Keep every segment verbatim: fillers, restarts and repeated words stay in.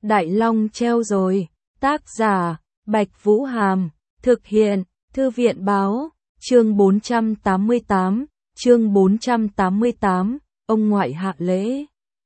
Đại Long treo rồi. Tác giả, Bạch Vũ Hàm. Thực hiện, Thư viện Báo. Chương bốn trăm tám mươi tám. Chương bốn trăm tám mươi tám. Ông ngoại hạ lễ.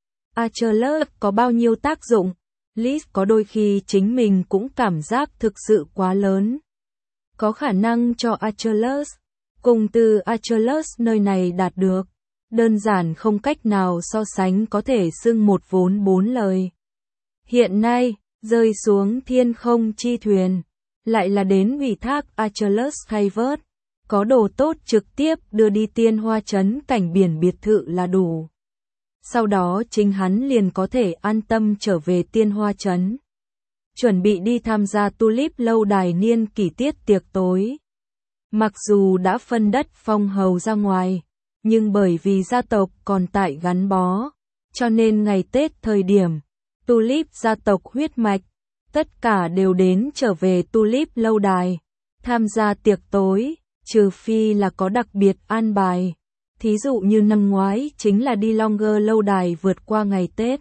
Achilles có bao nhiêu tác dụng? Liz có đôi khi chính mình cũng cảm giác thực sự quá lớn. Có khả năng cho Achilles. Cùng từ Achilles nơi này đạt được. Đơn giản không cách nào so sánh, có thể xưng một vốn bốn lời. Hiện nay, rơi xuống thiên không chi thuyền, lại là đến ủy thác Achilles thay vớt. Có đồ tốt trực tiếp đưa đi Tiên Hoa trấn cảnh biển biệt thự là đủ. Sau đó chính hắn liền có thể an tâm trở về Tiên Hoa trấn. Chuẩn bị đi tham gia Tulip lâu đài niên kỷ tiết tiệc tối. Mặc dù đã phân đất phong hầu ra ngoài, nhưng bởi vì gia tộc còn tại gắn bó, cho nên ngày Tết thời điểm, Tulip gia tộc huyết mạch, tất cả đều đến trở về Tulip lâu đài, tham gia tiệc tối, trừ phi là có đặc biệt an bài. Thí dụ như năm ngoái chính là đi Longer lâu đài vượt qua ngày Tết.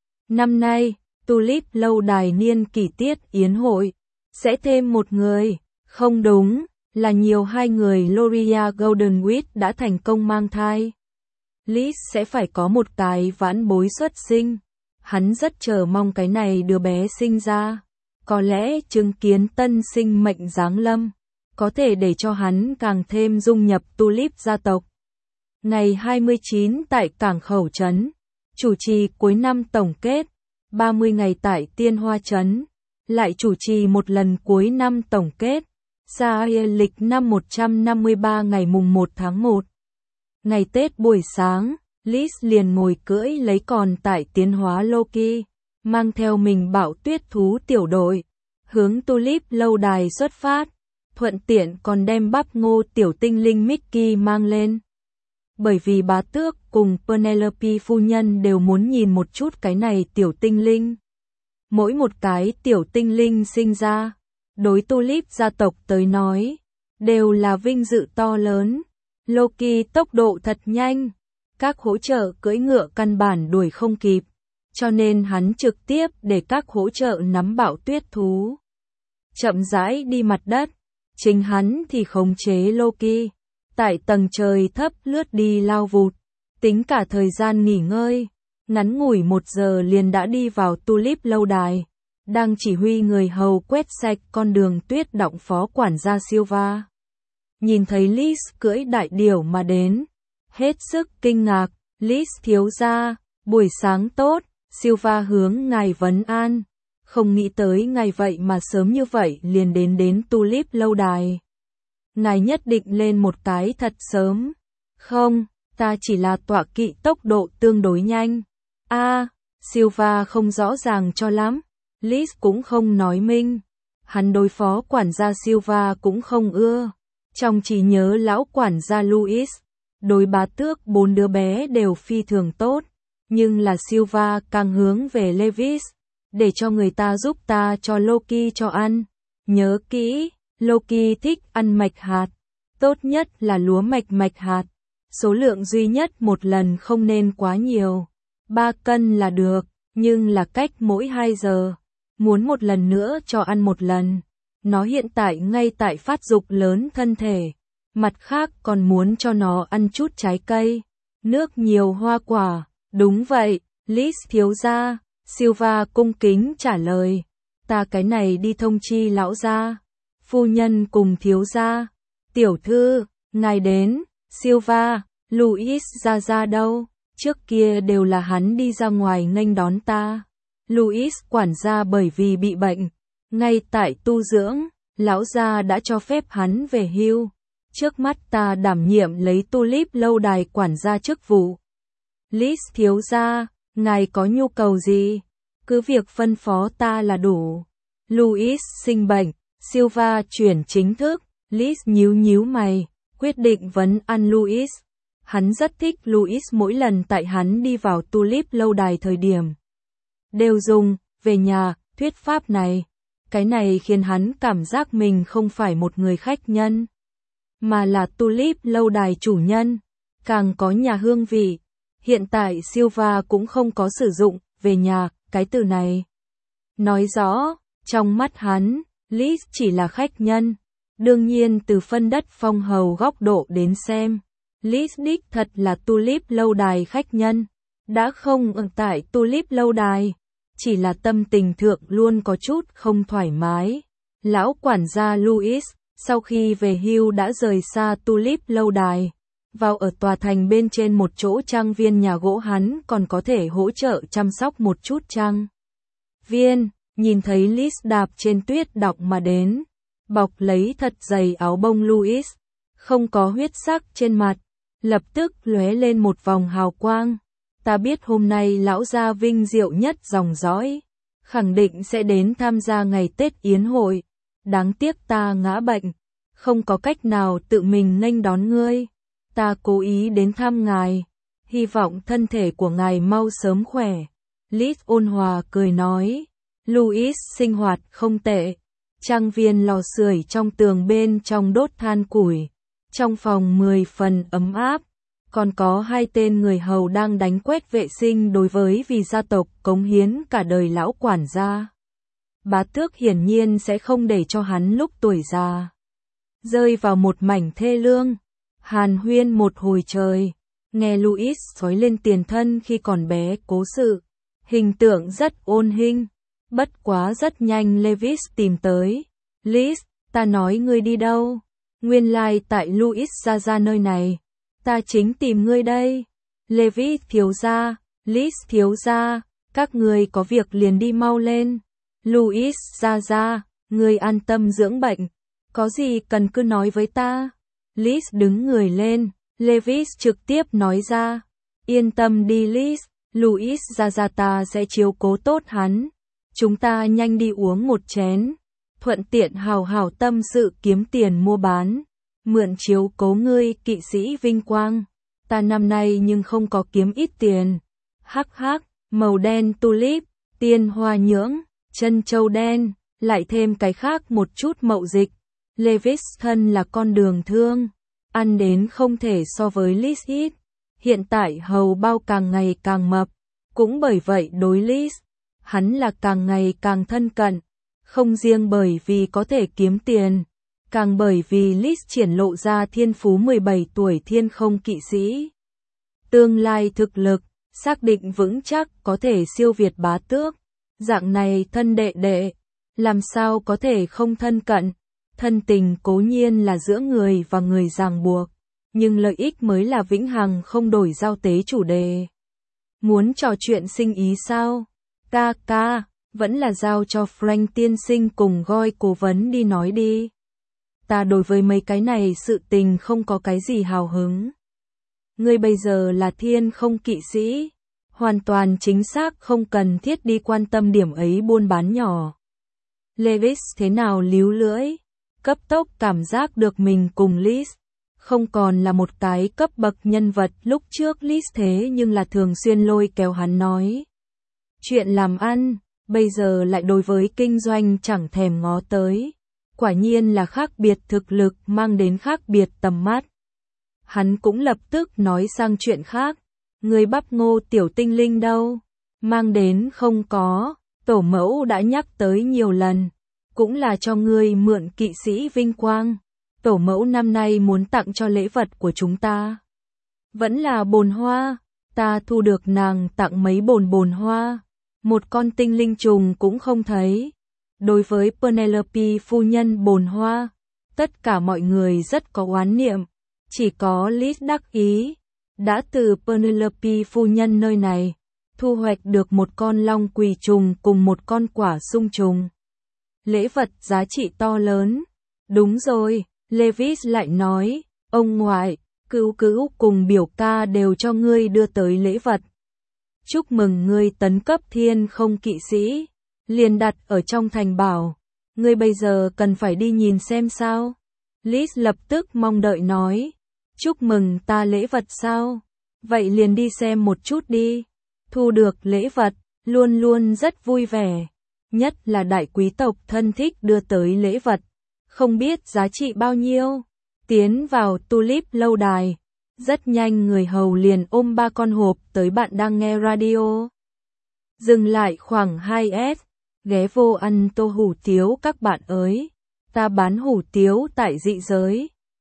Năm nay, Tulip lâu đài niên kỷ tiết yến hội, sẽ thêm một người, không đúng, là nhiều hai người. Loria Goldenwich đã thành công mang thai. Liz sẽ phải có một cái vãn bối xuất sinh. Hắn rất chờ mong cái này đứa bé sinh ra. Có lẽ chứng kiến tân sinh mệnh giáng lâm, có thể để cho hắn càng thêm dung nhập Tulip gia tộc. Ngày hai mươi chín tại Cảng Khẩu trấn, chủ trì cuối năm tổng kết, ba mươi ngày tại Tiên Hoa trấn, lại chủ trì một lần cuối năm tổng kết. Sa lịch năm một trăm năm mươi ba ngày mùng một tháng một. Ngày Tết buổi sáng, Liz liền ngồi cưỡi lấy còn tại tiến hóa Loki, mang theo mình Bạo Tuyết thú tiểu đội, hướng Tulip lâu đài xuất phát, thuận tiện còn đem bắp ngô tiểu tinh linh Mickey mang lên. Bởi vì bá tước cùng Penelope phu nhân đều muốn nhìn một chút cái này tiểu tinh linh. Mỗi một cái tiểu tinh linh sinh ra, đối Tulip gia tộc tới nói, đều là vinh dự to lớn. Loki tốc độ thật nhanh, các hỗ trợ cưỡi ngựa căn bản đuổi không kịp, cho nên hắn trực tiếp để các hỗ trợ nắm Bạo Tuyết thú, chậm rãi đi mặt đất, chính hắn thì khống chế Loki, tại tầng trời thấp lướt đi lao vụt, tính cả thời gian nghỉ ngơi, ngắn ngủi một giờ liền đã đi vào Tulip lâu đài. Đang chỉ huy người hầu quét sạch con đường tuyết động phó quản gia Silva. Nhìn thấy Liz cưỡi đại điểu mà đến, hết sức kinh ngạc. Liz thiếu gia, buổi sáng tốt. Silva hướng ngài vấn an. Không nghĩ tới ngài vậy mà sớm như vậy liền đến đến Tulip lâu đài. Ngài nhất định lên một cái thật sớm. Không, ta chỉ là tọa kỵ tốc độ tương đối nhanh. A, à, Silva không rõ ràng cho lắm. Liz cũng không nói minh. Hắn đối phó quản gia Silva cũng không ưa. Trong trí nhớ lão quản gia Louis, đối bá tước bốn đứa bé đều phi thường tốt. Nhưng là Silva càng hướng về Levis, để cho người ta giúp ta cho Loki cho ăn. Nhớ kỹ, Loki thích ăn mạch hạt. Tốt nhất là lúa mạch mạch hạt. Số lượng duy nhất một lần không nên quá nhiều. Ba cân là được, nhưng là cách mỗi hai giờ. Muốn một lần nữa cho ăn một lần. Nó hiện tại ngay tại phát dục lớn thân thể. Mặt khác còn muốn cho nó ăn chút trái cây. Nước nhiều hoa quả. Đúng vậy, Liz thiếu gia. Silva cung kính trả lời. Ta cái này đi thông chi lão gia. Phu nhân cùng thiếu gia. Tiểu thư, ngài đến. Silva, Louis ra ra đâu? Trước kia đều là hắn đi ra ngoài nghênh đón ta. Louis quản gia bởi vì bị bệnh, ngay tại tu dưỡng, lão gia đã cho phép hắn về hưu. Trước mắt ta đảm nhiệm lấy Tulip lâu đài quản gia chức vụ. Liz thiếu gia, ngài có nhu cầu gì? Cứ việc phân phó ta là đủ. Louis sinh bệnh, Silva chuyển chính thức. Liz nhíu nhíu mày, quyết định vấn an Louis. Hắn rất thích Louis mỗi lần tại hắn đi vào Tulip lâu đài thời điểm. Đều dùng, về nhà, thuyết pháp này. Cái này khiến hắn cảm giác mình không phải một người khách nhân, mà là Tulip lâu đài chủ nhân, càng có nhà hương vị. Hiện tại Silva cũng không có sử dụng, về nhà, cái từ này. Nói rõ, trong mắt hắn, Liz chỉ là khách nhân. Đương nhiên từ phân đất phong hầu góc độ đến xem, Liz đích thật là Tulip lâu đài khách nhân. Đã không ở tại Tulip lâu đài, chỉ là tâm tình thượng luôn có chút không thoải mái. Lão quản gia Louis, sau khi về hưu đã rời xa Tulip lâu đài, vào ở tòa thành bên trên một chỗ trang viên nhà gỗ, hắn còn có thể hỗ trợ chăm sóc một chút trang viên. Nhìn thấy Liz đạp trên tuyết đọc mà đến, bọc lấy thật dày áo bông Louis, không có huyết sắc trên mặt, lập tức lóe lên một vòng hào quang. Ta biết hôm nay lão gia vinh diệu nhất dòng dõi, khẳng định sẽ đến tham gia ngày Tết yến hội. Đáng tiếc ta ngã bệnh, không có cách nào tự mình nghênh đón ngươi. Ta cố ý đến thăm ngài, hy vọng thân thể của ngài mau sớm khỏe. Liz ôn hòa cười nói. Louis sinh hoạt không tệ. Trang viên lò sưởi trong tường bên trong đốt than củi. Trong phòng mười phần ấm áp. Còn có hai tên người hầu đang đánh quét vệ sinh đối với vì gia tộc cống hiến cả đời lão quản gia. Bá tước hiển nhiên sẽ không để cho hắn lúc tuổi già rơi vào một mảnh thê lương. Hàn huyên một hồi trời, nghe Louis nói lên tiền thân khi còn bé cố sự, hình tượng rất ôn hình. Bất quá rất nhanh Levis tìm tới. Liz, ta nói ngươi đi đâu? Nguyên lai like tại Louis ra ra nơi này. Ta chính tìm ngươi đây. Levis thiếu gia, Liz thiếu gia, các ngươi có việc liền đi mau lên. Louis ra ra, ngươi an tâm dưỡng bệnh, có gì cần cứ nói với ta. Liz đứng người lên, Levis trực tiếp nói ra. Yên tâm đi Liz, Louis ra ra ta sẽ chiếu cố tốt hắn. Chúng ta nhanh đi uống một chén, thuận tiện hào hào tâm sự kiếm tiền mua bán, mượn chiếu cố ngươi kỵ sĩ vinh quang. Ta năm nay nhưng không có kiếm ít tiền. Hắc hắc, màu đen tulip, tiên hoa nhưỡng, chân châu đen, lại thêm cái khác một chút mậu dịch. Levis thân là con đường thương, ăn đến không thể so với Liz ít. Hiện tại hầu bao càng ngày càng mập, cũng bởi vậy đối Liz, hắn là càng ngày càng thân cận, không riêng bởi vì có thể kiếm tiền, càng bởi vì Liz triển lộ ra thiên phú mười bảy tuổi thiên không kỵ sĩ. Tương lai thực lực, xác định vững chắc có thể siêu việt bá tước. Dạng này thân đệ đệ, làm sao có thể không thân cận. Thân tình cố nhiên là giữa người và người ràng buộc, nhưng lợi ích mới là vĩnh hằng không đổi giao tế chủ đề. Muốn trò chuyện sinh ý sao? Ca ca, vẫn là giao cho Frank tiên sinh cùng Goi cố vấn đi nói đi. Ta đối với mấy cái này sự tình không có cái gì hào hứng. Ngươi bây giờ là thiên không kỵ sĩ, hoàn toàn chính xác không cần thiết đi quan tâm điểm ấy buôn bán nhỏ. Levis thế nào líu lưỡi, cấp tốc cảm giác được mình cùng Liz không còn là một cái cấp bậc nhân vật lúc trước. Liz thế nhưng là thường xuyên lôi kéo hắn nói chuyện làm ăn, bây giờ lại đối với kinh doanh chẳng thèm ngó tới. Quả nhiên là khác biệt thực lực mang đến khác biệt tầm mắt. Hắn cũng lập tức nói sang chuyện khác. Người bắp ngô tiểu tinh linh đâu? Mang đến không có, tổ mẫu đã nhắc tới nhiều lần. Cũng là cho ngươi mượn kỵ sĩ vinh quang. Tổ mẫu năm nay muốn tặng cho lễ vật của chúng ta. Vẫn là bồn hoa, ta thu được nàng tặng mấy bồn bồn hoa. Một con tinh linh trùng cũng không thấy. Đối với Penelope phu nhân bồn hoa, tất cả mọi người rất có oán niệm. Chỉ có Liz đắc ý, đã từ Penelope phu nhân nơi này, thu hoạch được một con long quỳ trùng cùng một con quả sung trùng. Lễ vật giá trị to lớn. Đúng rồi, Levis lại nói, ông ngoại, cữu cữu cùng biểu ca đều cho ngươi đưa tới lễ vật. Chúc mừng ngươi tấn cấp thiên không kỵ sĩ, liền đặt ở trong thành bảo. Ngươi bây giờ cần phải đi nhìn xem sao. Liz lập tức mong đợi nói, chúc mừng ta lễ vật sao? Vậy liền đi xem một chút đi. Thu được lễ vật, luôn luôn rất vui vẻ. Nhất là đại quý tộc thân thích đưa tới lễ vật, không biết giá trị bao nhiêu. Tiến vào Tulip lâu đài, rất nhanh người hầu liền ôm ba con hộp tới bạn đang nghe radio. Dừng lại khoảng hai phút, ghé vô ăn tô hủ tiếu các bạn ơi. Ta bán hủ tiếu tại dị giới.